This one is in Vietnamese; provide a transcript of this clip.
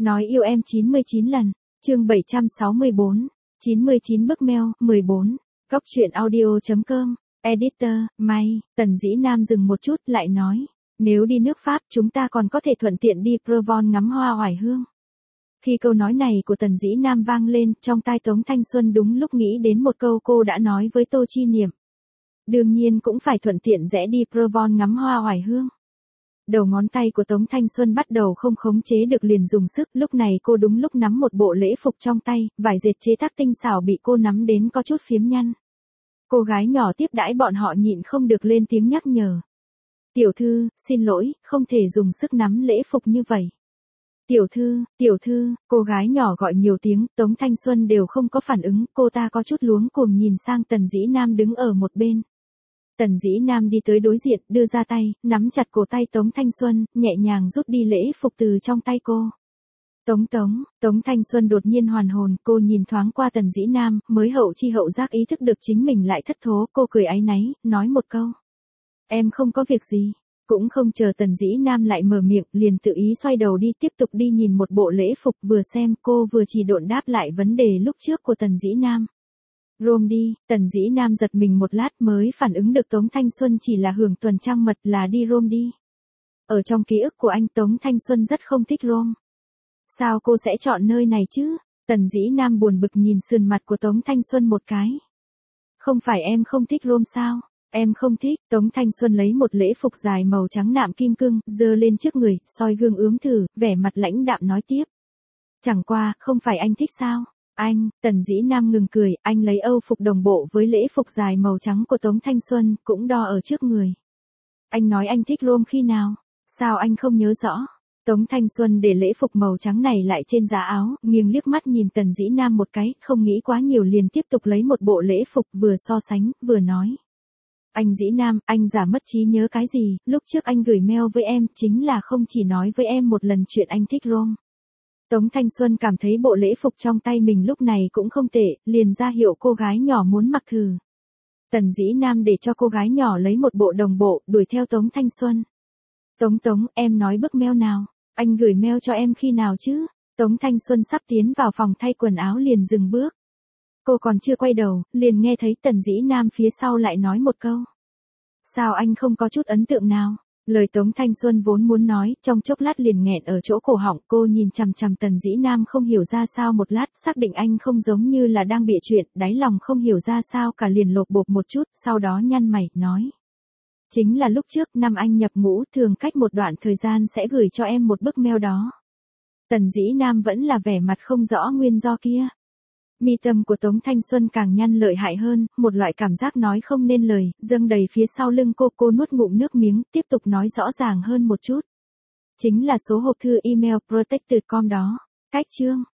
Nói yêu em 99 lần. Chương 764. 99 bức mail, 14. Góc truyện audio.com. Editor, May. Tần Dĩ Nam dừng một chút lại nói. Nếu đi nước Pháp chúng ta còn có thể thuận tiện đi Provence ngắm hoa oải hương. Khi câu nói này của Tần Dĩ Nam vang lên, trong tai Tống Thanh Xuân đúng lúc nghĩ đến một câu cô đã nói với Tô Chi Niệm. Đương nhiên cũng phải thuận tiện rẽ đi Provence ngắm hoa oải hương. Đầu ngón tay của Tống Thanh Xuân bắt đầu không khống chế được liền dùng sức, lúc này cô đúng lúc nắm một bộ lễ phục trong tay, vải dệt chế tác tinh xảo bị cô nắm đến có chút phiếm nhăn. Cô gái nhỏ tiếp đãi bọn họ nhịn không được lên tiếng nhắc nhở. Tiểu thư, xin lỗi, không thể dùng sức nắm lễ phục như vậy. Tiểu thư, cô gái nhỏ gọi nhiều tiếng, Tống Thanh Xuân đều không có phản ứng, cô ta có chút luống cuồng nhìn sang Tần Dĩ Nam đứng ở một bên. Tần Dĩ Nam đi tới đối diện, đưa ra tay, nắm chặt cổ tay Tống Thanh Xuân, nhẹ nhàng rút đi lễ phục từ trong tay cô. Tống Thanh Xuân đột nhiên hoàn hồn, cô nhìn thoáng qua Tần Dĩ Nam, mới hậu chi hậu giác ý thức được chính mình lại thất thố, cô cười áy náy, nói một câu. Em không có việc gì. Cũng không chờ Tần Dĩ Nam lại mở miệng, liền tự ý xoay đầu đi tiếp tục đi nhìn một bộ lễ phục, vừa xem cô vừa chỉ độn đáp lại vấn đề lúc trước của Tần Dĩ Nam. Rome đi, Tần Dĩ Nam giật mình một lát mới phản ứng được Tống Thanh Xuân chỉ là hưởng tuần trăng mật là đi Rome đi. Ở trong ký ức của anh Tống Thanh Xuân rất không thích Rome. Sao cô sẽ chọn nơi này chứ? Tần Dĩ Nam buồn bực nhìn sườn mặt của Tống Thanh Xuân một cái. Không phải em không thích Rome sao? Em không thích. Tống Thanh Xuân lấy một lễ phục dài màu trắng nạm kim cương, giơ lên trước người, soi gương ướm thử, vẻ mặt lãnh đạm nói tiếp. Chẳng qua, không phải anh thích sao? Anh, Tần Dĩ Nam ngừng cười, anh lấy âu phục đồng bộ với lễ phục dài màu trắng của Tống Thanh Xuân, cũng đo ở trước người. Anh nói anh thích Rome khi nào? Sao anh không nhớ rõ? Tống Thanh Xuân để lễ phục màu trắng này lại trên giá áo, nghiêng liếc mắt nhìn Tần Dĩ Nam một cái, không nghĩ quá nhiều liền tiếp tục lấy một bộ lễ phục vừa so sánh, vừa nói. Anh Dĩ Nam, anh giả mất trí nhớ cái gì, lúc trước anh gửi mail với em, chính là không chỉ nói với em một lần chuyện anh thích Rome. Tống Thanh Xuân cảm thấy bộ lễ phục trong tay mình lúc này cũng không tệ, liền ra hiệu cô gái nhỏ muốn mặc thử. Tần Dĩ Nam để cho cô gái nhỏ lấy một bộ đồng bộ, đuổi theo Tống Thanh Xuân. Tống, em nói bức mail nào, anh gửi mail cho em khi nào chứ? Tống Thanh Xuân sắp tiến vào phòng thay quần áo liền dừng bước. Cô còn chưa quay đầu, liền nghe thấy Tần Dĩ Nam phía sau lại nói một câu. Sao anh không có chút ấn tượng nào? Lời Tống Thanh Xuân vốn muốn nói, trong chốc lát liền nghẹn ở chỗ cổ họng, cô nhìn chằm chằm Tần Dĩ Nam không hiểu ra sao một lát, xác định anh không giống như là đang bịa chuyện, đáy lòng không hiểu ra sao cả liền lột bột một chút, sau đó nhăn mày, nói. Chính là lúc trước, năm anh nhập ngũ, thường cách một đoạn thời gian sẽ gửi cho em một bức mail đó. Tần Dĩ Nam vẫn là vẻ mặt không rõ nguyên do kia. Mi tâm của Tống Thanh Xuân càng nhăn lợi hại hơn, một loại cảm giác nói không nên lời, dâng đầy phía sau lưng cô nuốt ngụm nước miếng, tiếp tục nói rõ ràng hơn một chút. Chính là số hộp thư email protected.com đó. Cách chương.